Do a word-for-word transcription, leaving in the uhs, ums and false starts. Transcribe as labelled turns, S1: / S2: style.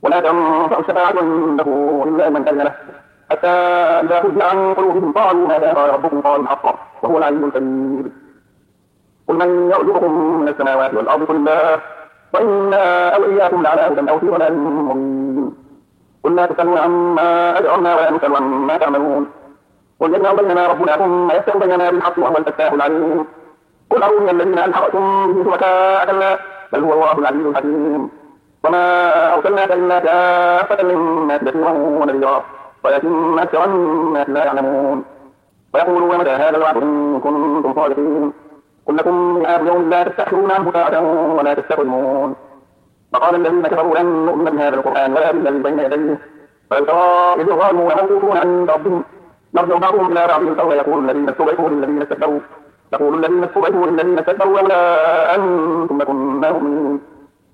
S1: ولا تنفع الشفاعة عنده إلا من أذن له حتى إذا فزع عن قلوبهم قالوا ماذا قال ربكم قالوا الحق وهو العلي الكبير. قل من يرزقكم من السماوات والأرض قل الله وإنا أو إياكم لعلى هدى أو في ضلال مبين. قل لا تسألون عما أجرمنا ولا نسأل عما تعملون. قل يجمع بيننا ربنا ثم يفتح بيننا بالحق وهو الفتاح العليم. قل أروني الذين ألحقتم به شركاء كلا بل هو الله العزيز الحكيم. وما أرسلناك إلا كافة للناس بشيرا ونذيرا ولكن أكثر الناس لا يعلمون. ويقولون متى هذا الوعد إن كنتم صادقين. قل لكم ميعاد يوم لا تستأخرون عنه ساعة ولا تستقدمون. فقال الذين كفروا لن نؤمن بهذا القرآن ولا بالذي بين يديه بل ترى إذ الظالمون موقوفون عند ربهم يرجع بعضهم إلى بعض القول يقول الذين استضعفوا للذين استكبروا يقول الذين استضعفوا للذين استكبروا لولا أنتم لكنا مؤمنين.